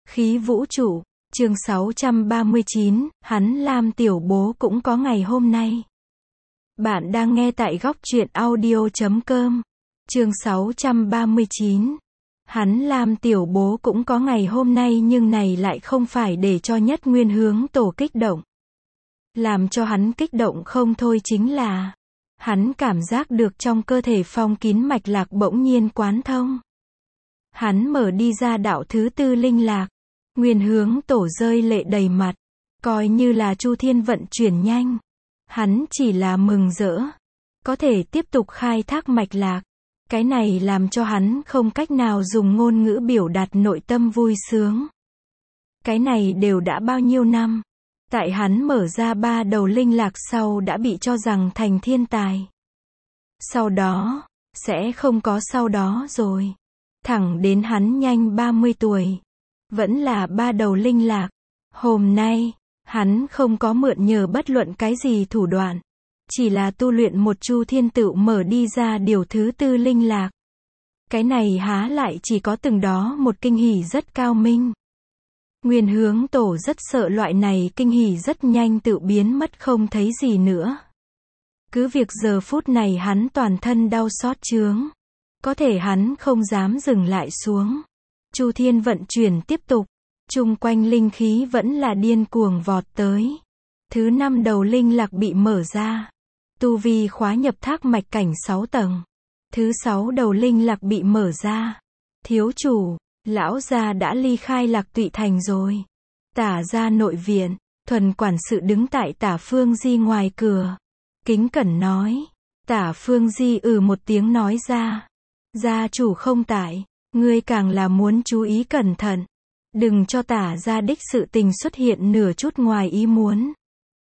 Khí vũ trụ, chương 639, hắn Lam tiểu bố cũng có ngày hôm nay. Bạn đang nghe tại góc truyện audio.com. Chương 639. Hắn Lam tiểu bố cũng có ngày hôm nay, nhưng này lại không phải để cho Nhất Nguyên Hướng Tổ kích động. Làm cho hắn kích động không thôi chính là hắn cảm giác được trong cơ thể phong kín mạch lạc bỗng nhiên quán thông. Hắn mở đi ra đạo thứ tư linh lạc. Nguyên Hướng Tổ rơi lệ đầy mặt, coi như là Chu Thiên vận chuyển nhanh. Hắn chỉ là mừng rỡ, có thể tiếp tục khai thác mạch lạc. Cái này làm cho hắn không cách nào dùng ngôn ngữ biểu đạt nội tâm vui sướng. Cái này đều đã bao nhiêu năm. Tại hắn mở ra 3 đầu linh lạc sau đã bị cho rằng thành thiên tài. Sau đó, sẽ không có sau đó rồi. Thẳng đến hắn nhanh 30 tuổi. Vẫn là 3 đầu linh lạc. Hôm nay, hắn không có mượn nhờ bất luận cái gì thủ đoạn. Chỉ là tu luyện một Chu Thiên tự mở đi ra điều thứ tư linh lạc. Cái này há lại chỉ có từng đó một kinh hỉ rất cao minh. Nguyên Hướng Tổ rất sợ loại này kinh hỉ rất nhanh tự biến mất không thấy gì nữa. Cứ việc giờ phút này hắn toàn thân đau xót chướng. Có thể hắn không dám dừng lại xuống. Chu Thiên vận chuyển tiếp tục. Chung quanh linh khí vẫn là điên cuồng vọt tới. Thứ 5 đầu linh lạc bị mở ra. Tu vi khóa nhập thác mạch cảnh 6 tầng. Thứ 6 đầu linh lạc bị mở ra. Thiếu chủ, lão gia đã ly khai Lạc Tụy Thành rồi. Tả gia nội viện, Thuần quản sự đứng tại Tả Phương Di ngoài cửa. Kính cẩn nói. Tả Phương Di một tiếng nói ra. Gia chủ không tại, ngươi càng là muốn chú ý cẩn thận. Đừng cho Tả gia đích sự tình xuất hiện nửa chút ngoài ý muốn.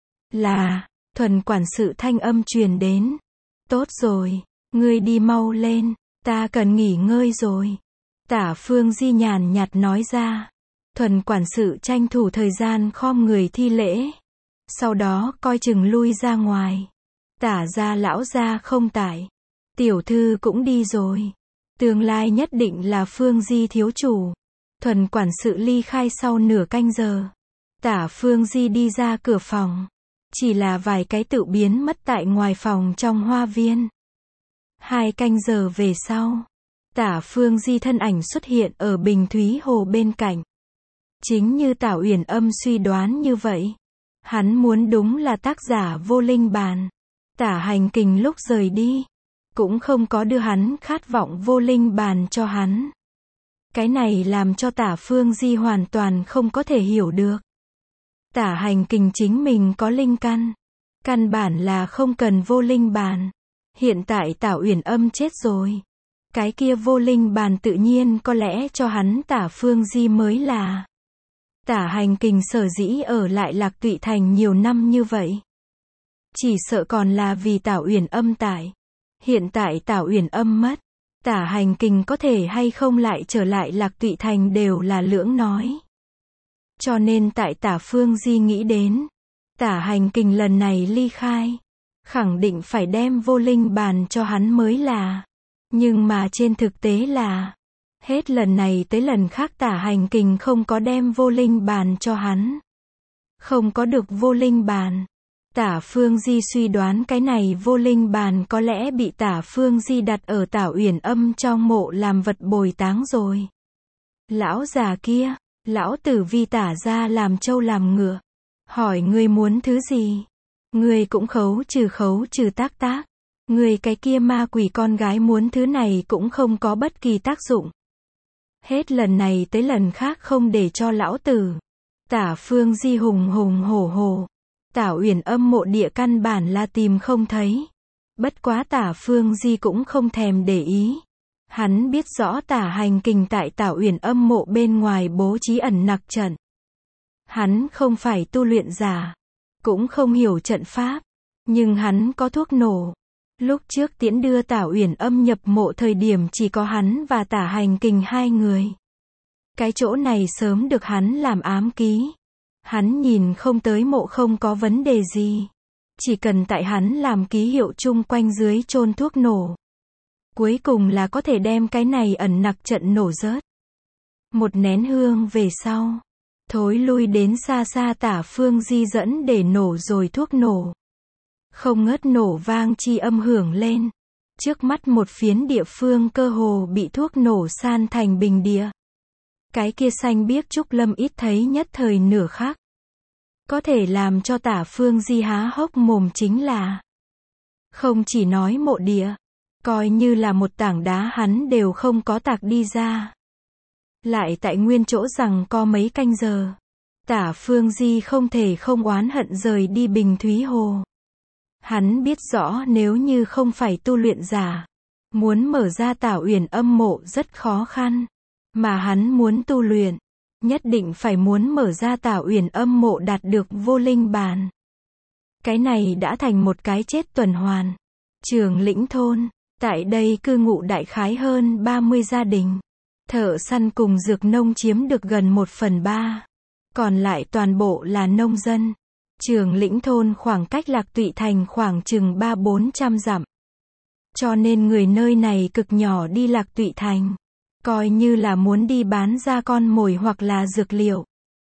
Là, Thuần quản sự thanh âm truyền đến. Tốt rồi, ngươi đi mau lên, ta cần nghỉ ngơi rồi. Tả Phương Di nhàn nhạt nói ra. Thuần quản sự tranh thủ thời gian khom người thi lễ. Sau đó coi chừng lui ra ngoài. Tả gia lão gia không tại. Tiểu thư cũng đi rồi. Tương lai nhất định là Phương Di thiếu chủ. Thuần quản sự ly khai sau nửa canh giờ. Tả Phương Di đi ra cửa phòng. Chỉ là vài cái tự biến mất tại ngoài phòng trong hoa viên. 2 canh giờ về sau. Tả Phương Di thân ảnh xuất hiện ở Bình Thúy Hồ bên cạnh. Chính như Tả Uyển Âm suy đoán như vậy. Hắn muốn đúng là tác giả Vô Linh Bàn. Tả Hành Kình lúc rời đi. Cũng không có đưa hắn khát vọng vô linh bàn cho hắn. Cái này làm cho Tả Phương Di hoàn toàn không có thể hiểu được. Tả Hành Kình chính mình có linh căn. Căn bản là không cần vô linh bàn. Hiện tại Tả Uyển Âm chết rồi. Cái kia vô linh bàn tự nhiên có lẽ cho hắn Tả Phương Di mới là. Tả Hành Kình sở dĩ ở lại Lạc Tụy Thành nhiều năm như vậy. Chỉ sợ còn là vì Tả Uyển Âm tại. Hiện tại Tả Uyển Âm mất. Tả Hành Kình có thể hay không lại trở lại Lạc Tụy Thành đều là lưỡng nói. Cho nên tại Tả Phương Di nghĩ đến. Tả Hành Kình lần này ly khai. Khẳng định phải đem vô linh bàn cho hắn mới là. Nhưng mà trên thực tế là. Hết lần này tới lần khác Tả Hành Kình không có đem vô linh bàn cho hắn. Không có được vô linh bàn. Tả Phương Di suy đoán cái này vô linh bàn có lẽ bị Tả Phương Di đặt ở Tả Uyển Âm trong mộ làm vật bồi táng rồi. Lão già kia, lão tử vi Tả gia làm trâu làm ngựa. Hỏi ngươi muốn thứ gì? Ngươi cũng khấu trừ tác tác. Ngươi cái kia ma quỷ con gái muốn thứ này cũng không có bất kỳ tác dụng. Hết lần này tới lần khác không để cho lão tử. Tả Phương Di hùng hùng hổ hổ. Tả Uyển Âm mộ địa căn bản là tìm không thấy. Bất quá Tả Phương Di cũng không thèm để ý. Hắn biết rõ Tả Hành Kình tại Tả Uyển Âm mộ bên ngoài bố trí ẩn nặc trận. Hắn không phải tu luyện giả. Cũng không hiểu trận pháp. Nhưng hắn có thuốc nổ. Lúc trước tiễn đưa Tả Uyển Âm nhập mộ thời điểm chỉ có hắn và Tả Hành Kình 2 người. Cái chỗ này sớm được hắn làm ám ký. Hắn nhìn không tới mộ không có vấn đề gì. Chỉ cần tại hắn làm ký hiệu chung quanh dưới chôn thuốc nổ. Cuối cùng là có thể đem cái này ẩn nặc trận nổ rớt. Một nén hương về sau, thối lui đến xa xa Tả Phương Di dẫn để nổ rồi thuốc nổ. Không ngớt nổ vang chi âm hưởng lên. Trước mắt một phiến địa phương cơ hồ bị thuốc nổ san thành bình địa. Cái kia xanh biếc Trúc Lâm ít thấy nhất thời nửa khắc. Có thể làm cho Tả Phương Di há hốc mồm chính là không chỉ nói mộ địa, coi như là một tảng đá hắn đều không có tạc đi ra. Lại tại nguyên chỗ rằng có mấy canh giờ, Tả Phương Di không thể không oán hận rời đi Bình Thúy Hồ. Hắn biết rõ nếu như không phải tu luyện giả, muốn mở ra Tảo Uyển Âm mộ rất khó khăn, mà hắn muốn tu luyện, nhất định phải muốn mở ra Tảo Uyển Âm mộ đạt được vô linh bàn. Cái này đã thành một cái chết tuần hoàn. Trường Lĩnh thôn, tại đây cư ngụ đại khái hơn 30 gia đình. Thợ săn cùng dược nông chiếm được gần 1/3, còn lại toàn bộ là nông dân. Trường Lĩnh thôn khoảng cách Lạc Tụy thành khoảng chừng 300-400 dặm. Cho nên người nơi này cực nhỏ đi Lạc Tụy thành, coi như là muốn đi bán ra con mồi hoặc là dược liệu,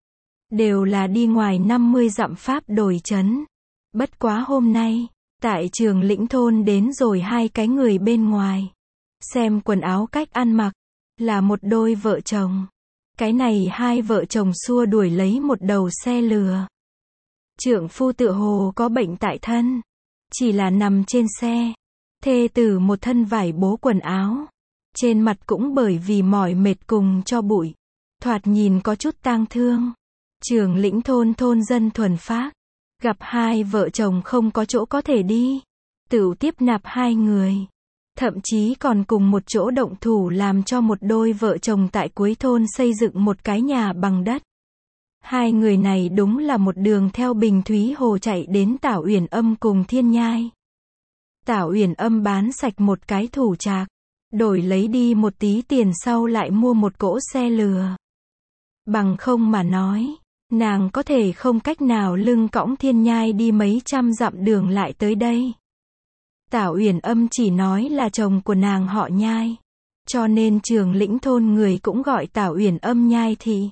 đều là đi ngoài 50 dặm pháp đổi trấn. Bất quá hôm nay, tại Trường Lĩnh thôn đến rồi hai cái người bên ngoài. Xem quần áo cách ăn mặc, là một đôi vợ chồng. Cái này hai vợ chồng xua đuổi lấy một đầu xe lừa. Trượng phu tựa hồ có bệnh tại thân, chỉ là nằm trên xe. Thê tử một thân vải bố quần áo, trên mặt cũng bởi vì mỏi mệt cùng cho bụi, thoạt nhìn có chút tang thương. Trường Lĩnh thôn thôn dân thuần phác, gặp hai vợ chồng không có chỗ có thể đi, tựu tiếp nạp hai người. Thậm chí còn cùng một chỗ động thủ làm cho một đôi vợ chồng tại cuối thôn xây dựng một cái nhà bằng đất. Hai người này đúng là một đường theo Bình Thúy Hồ chạy đến Tảo Uyển Âm cùng Thiên Nhai. Tảo Uyển Âm bán sạch một cái thủ trạc, đổi lấy đi một tí tiền sau lại mua một cỗ xe lừa. Bằng không mà nói, nàng có thể không cách nào lưng cõng Thiên Nhai đi mấy trăm dặm đường lại tới đây. Tảo Uyển Âm chỉ nói là chồng của nàng họ Nhai, cho nên Trường Lĩnh thôn người cũng gọi Tảo Uyển Âm Nhai thị.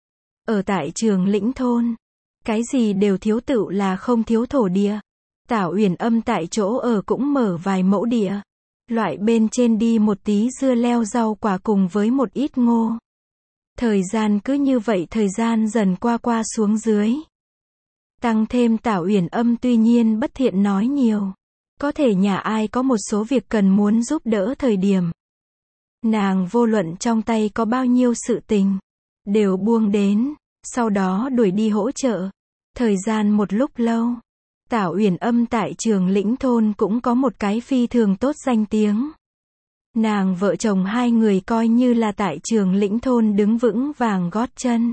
Ở tại Trường Lĩnh thôn, cái gì đều thiếu tựu là không thiếu thổ địa. Tảo Uyển Âm tại chỗ ở cũng mở vài mẫu địa, loại bên trên đi một tí dưa leo rau quả cùng với một ít ngô. Thời gian cứ như vậy thời gian dần qua xuống dưới. Tăng thêm Tảo Uyển Âm tuy nhiên bất thiện nói nhiều, có thể nhà ai có một số việc cần muốn giúp đỡ thời điểm, nàng vô luận trong tay có bao nhiêu sự tình, đều buông đến, sau đó đuổi đi hỗ trợ. Thời gian một lúc lâu, Tảo Uyển Âm tại Trường Lĩnh thôn cũng có một cái phi thường tốt danh tiếng. Nàng vợ chồng hai người coi như là tại Trường Lĩnh thôn đứng vững vàng gót chân.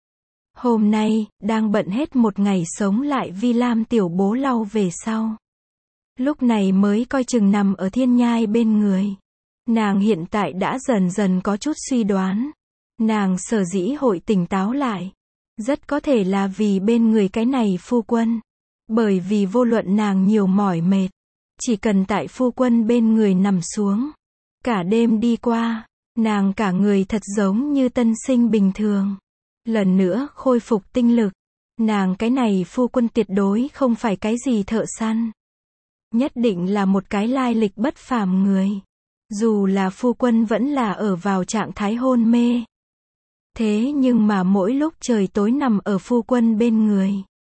Hôm nay, đang bận hết một ngày sống lại Vi Lam tiểu bố lau về sau. Lúc này mới coi chừng nằm ở Thiên Nhai bên người. Nàng hiện tại đã dần dần có chút suy đoán. Nàng sở dĩ hội tỉnh táo lại, rất có thể là vì bên người cái này phu quân. Bởi vì vô luận nàng nhiều mỏi mệt, chỉ cần tại phu quân bên người nằm xuống, cả đêm đi qua, nàng cả người thật giống như tân sinh bình thường. Lần nữa khôi phục tinh lực. Nàng cái này phu quân tuyệt đối không phải cái gì thợ săn. Nhất định là một cái lai lịch bất phàm người. Dù là phu quân vẫn là ở vào trạng thái hôn mê. Thế nhưng mà mỗi lúc trời tối nằm ở phu quân bên người,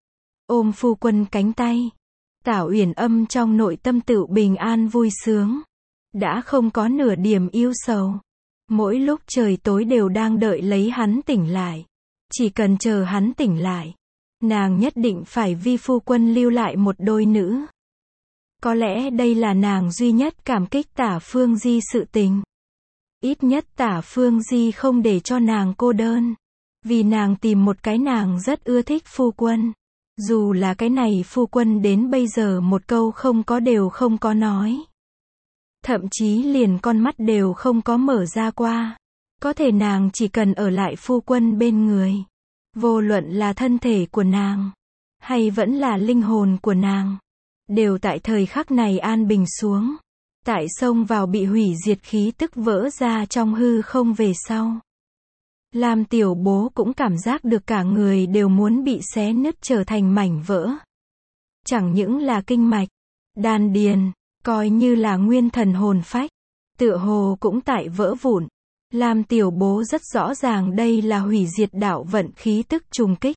ôm phu quân cánh tay, Tảo Uyển Âm trong nội tâm tựu bình an vui sướng, đã không có nửa điểm yêu sầu. Mỗi lúc trời tối đều đang đợi lấy hắn tỉnh lại. Chỉ cần chờ hắn tỉnh lại, nàng nhất định phải vi phu quân lưu lại một đôi nữ. Có lẽ đây là nàng duy nhất cảm kích Tả Phương Di sự tình. Ít nhất Tả Phương Di không để cho nàng cô đơn. Vì nàng tìm một cái nàng rất ưa thích phu quân. Dù là cái này phu quân đến bây giờ một câu không có đều không có nói. Thậm chí liền con mắt đều không có mở ra qua. Có thể nàng chỉ cần ở lại phu quân bên người. Vô luận là thân thể của nàng, hay vẫn là linh hồn của nàng, đều tại thời khắc này an bình xuống. Tại xông vào bị hủy diệt khí tức vỡ ra trong hư không về sau. Lam tiểu bố cũng cảm giác được cả người đều muốn bị xé nứt trở thành mảnh vỡ. Chẳng những là kinh mạch, đan điền, coi như là nguyên thần hồn phách, tựa hồ cũng tại vỡ vụn. Lam tiểu bố rất rõ ràng đây là hủy diệt đạo vận khí tức trùng kích.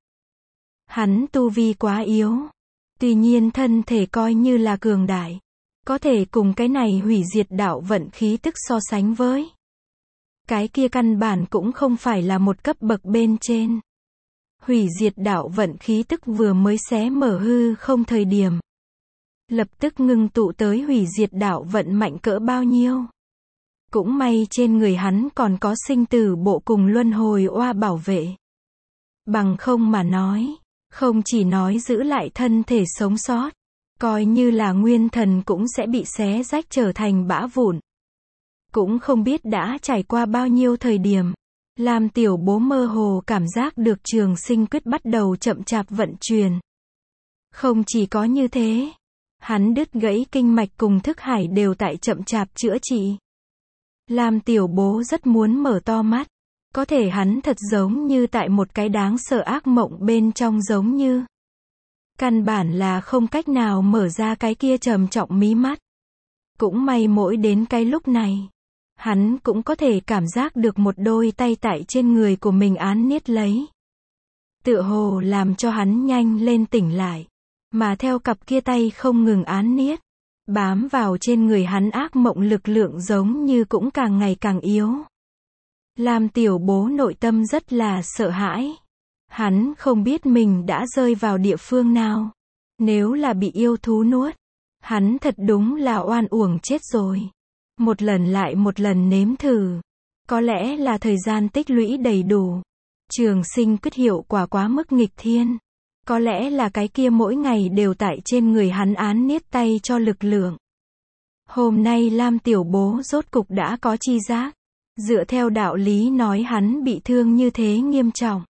Hắn tu vi quá yếu. Tuy nhiên thân thể coi như là cường đại. Có thể cùng cái này hủy diệt đạo vận khí tức so sánh với. Cái kia căn bản cũng không phải là một cấp bậc bên trên. Hủy diệt đạo vận khí tức vừa mới xé mở hư không thời điểm. Lập tức ngưng tụ tới hủy diệt đạo vận mạnh cỡ bao nhiêu. Cũng may trên người hắn còn có sinh tử bộ cùng luân hồi oa bảo vệ. Bằng không mà nói, không chỉ nói giữ lại thân thể sống sót, coi như là nguyên thần cũng sẽ bị xé rách trở thành bã vụn. Cũng không biết đã trải qua bao nhiêu thời điểm, Lam tiểu bố mơ hồ cảm giác được trường sinh quyết bắt đầu chậm chạp vận chuyển. Không chỉ có như thế, hắn đứt gãy kinh mạch cùng thức hải đều tại chậm chạp chữa trị. Lam tiểu bố rất muốn mở to mắt, có thể hắn thật giống như tại một cái đáng sợ ác mộng bên trong giống như. Căn bản là không cách nào mở ra cái kia trầm trọng mí mắt. Cũng may mỗi đến cái lúc này, hắn cũng có thể cảm giác được một đôi tay tại trên người của mình án niết lấy. Tựa hồ làm cho hắn nhanh lên tỉnh lại. Mà theo cặp kia tay không ngừng án niết, bám vào trên người hắn ác mộng lực lượng giống như cũng càng ngày càng yếu. Lam tiểu bố nội tâm rất là sợ hãi. Hắn không biết mình đã rơi vào địa phương nào. Nếu là bị yêu thú nuốt, hắn thật đúng là oan uổng chết rồi. Một lần lại một lần nếm thử. Có lẽ là thời gian tích lũy đầy đủ. Trường sinh quyết hiệu quả quá mức nghịch thiên. Có lẽ là cái kia mỗi ngày đều tại trên người hắn án niết tay cho lực lượng. Hôm nay Lam tiểu bố rốt cục đã có chi giác. Dựa theo đạo lý nói hắn bị thương như thế nghiêm trọng.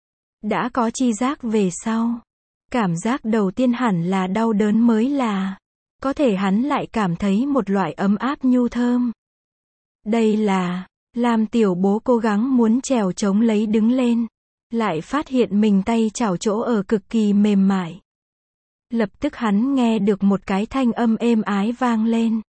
Đã có chi giác về sau. Cảm giác đầu tiên hẳn là đau đớn mới là. Có thể hắn lại cảm thấy một loại ấm áp nhu thơm. Đây là, Lam tiểu bố cố gắng muốn trèo chống lấy đứng lên. Lại phát hiện mình tay chảo chỗ ở cực kỳ mềm mại. Lập tức hắn nghe được một cái thanh âm êm ái vang lên.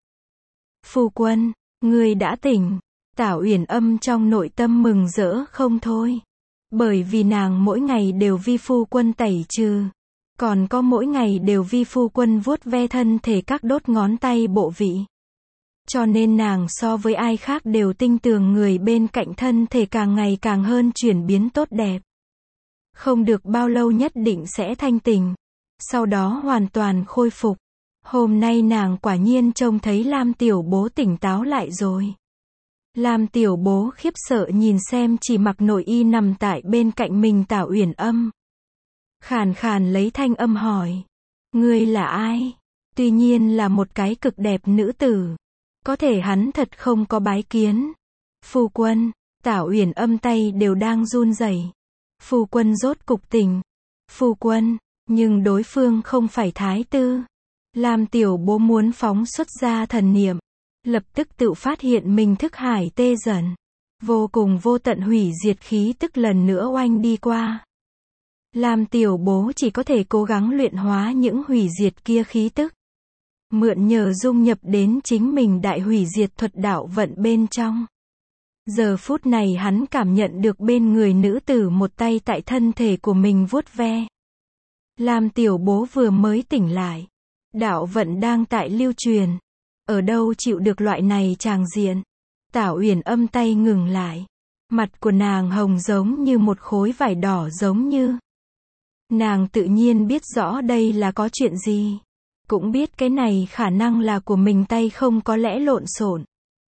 Phu quân, ngươi đã tỉnh. Tảo Uyển Âm trong nội tâm mừng rỡ không thôi. Bởi vì nàng mỗi ngày đều vi phu quân tẩy trừ. Còn có mỗi ngày đều vi phu quân vuốt ve thân thể các đốt ngón tay bộ vị. Cho nên nàng so với ai khác đều tin tưởng người bên cạnh thân thể càng ngày càng hơn chuyển biến tốt đẹp. Không được bao lâu nhất định sẽ thanh tỉnh. Sau đó hoàn toàn khôi phục. Hôm nay nàng quả nhiên trông thấy Lam tiểu bố tỉnh táo lại rồi. Lam tiểu bố khiếp sợ nhìn xem chỉ mặc nội y nằm tại bên cạnh mình Tảo Uyển Âm. Khàn khàn lấy thanh âm hỏi. Ngươi là ai? Tuy nhiên là một cái cực đẹp nữ tử. Có thể hắn thật không có bái kiến. Phu quân, Tảo Uyển Âm tay đều đang run rẩy. Phu quân rốt cục tỉnh. Phu quân, nhưng đối phương không phải thái tử. Lam tiểu bố muốn phóng xuất ra thần niệm. Lập tức tự phát hiện mình thức hải tê dần. Vô cùng vô tận hủy diệt khí tức lần nữa oanh đi qua. Lam tiểu bố chỉ có thể cố gắng luyện hóa những hủy diệt kia khí tức. Mượn nhờ dung nhập đến chính mình đại hủy diệt thuật đạo vận bên trong. Giờ phút này hắn cảm nhận được bên người nữ tử một tay tại thân thể của mình vuốt ve. Lam tiểu bố vừa mới tỉnh lại. Đạo vận đang tại lưu truyền. Ở đâu chịu được loại này tràng diện. Tảo Uyển Âm tay ngừng lại. Mặt của nàng hồng giống như một khối vải đỏ giống như. Nàng tự nhiên biết rõ đây là có chuyện gì. Cũng biết cái này khả năng là của mình tay không có lẽ lộn xộn.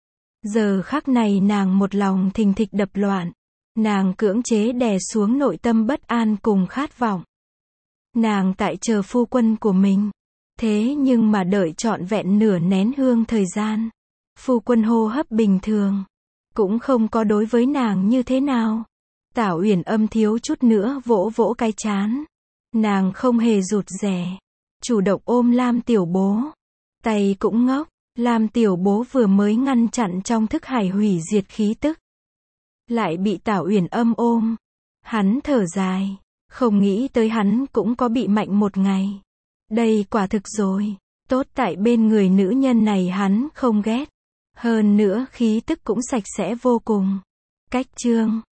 Giờ khắc này nàng một lòng thình thịch đập loạn. Nàng cưỡng chế đè xuống nội tâm bất an cùng khát vọng. Nàng tại chờ phu quân của mình. Thế nhưng mà đợi trọn vẹn nửa nén hương thời gian. Phu quân hô hấp bình thường. Cũng không có đối với nàng như thế nào. Tảo Uyển Âm thiếu chút nữa vỗ vỗ cái trán. Nàng không hề rụt rè. Chủ động ôm Lam tiểu bố. Tay cũng ngốc. Lam tiểu bố vừa mới ngăn chặn trong thức hải hủy diệt khí tức. lại bị Tảo Uyển Âm ôm. Hắn thở dài, không nghĩ tới hắn cũng có bị mạnh một ngày. Đây quả thực rồi, tốt tại bên người nữ nhân này hắn không ghét. Hơn nữa khí tức cũng sạch sẽ vô cùng. Cách chương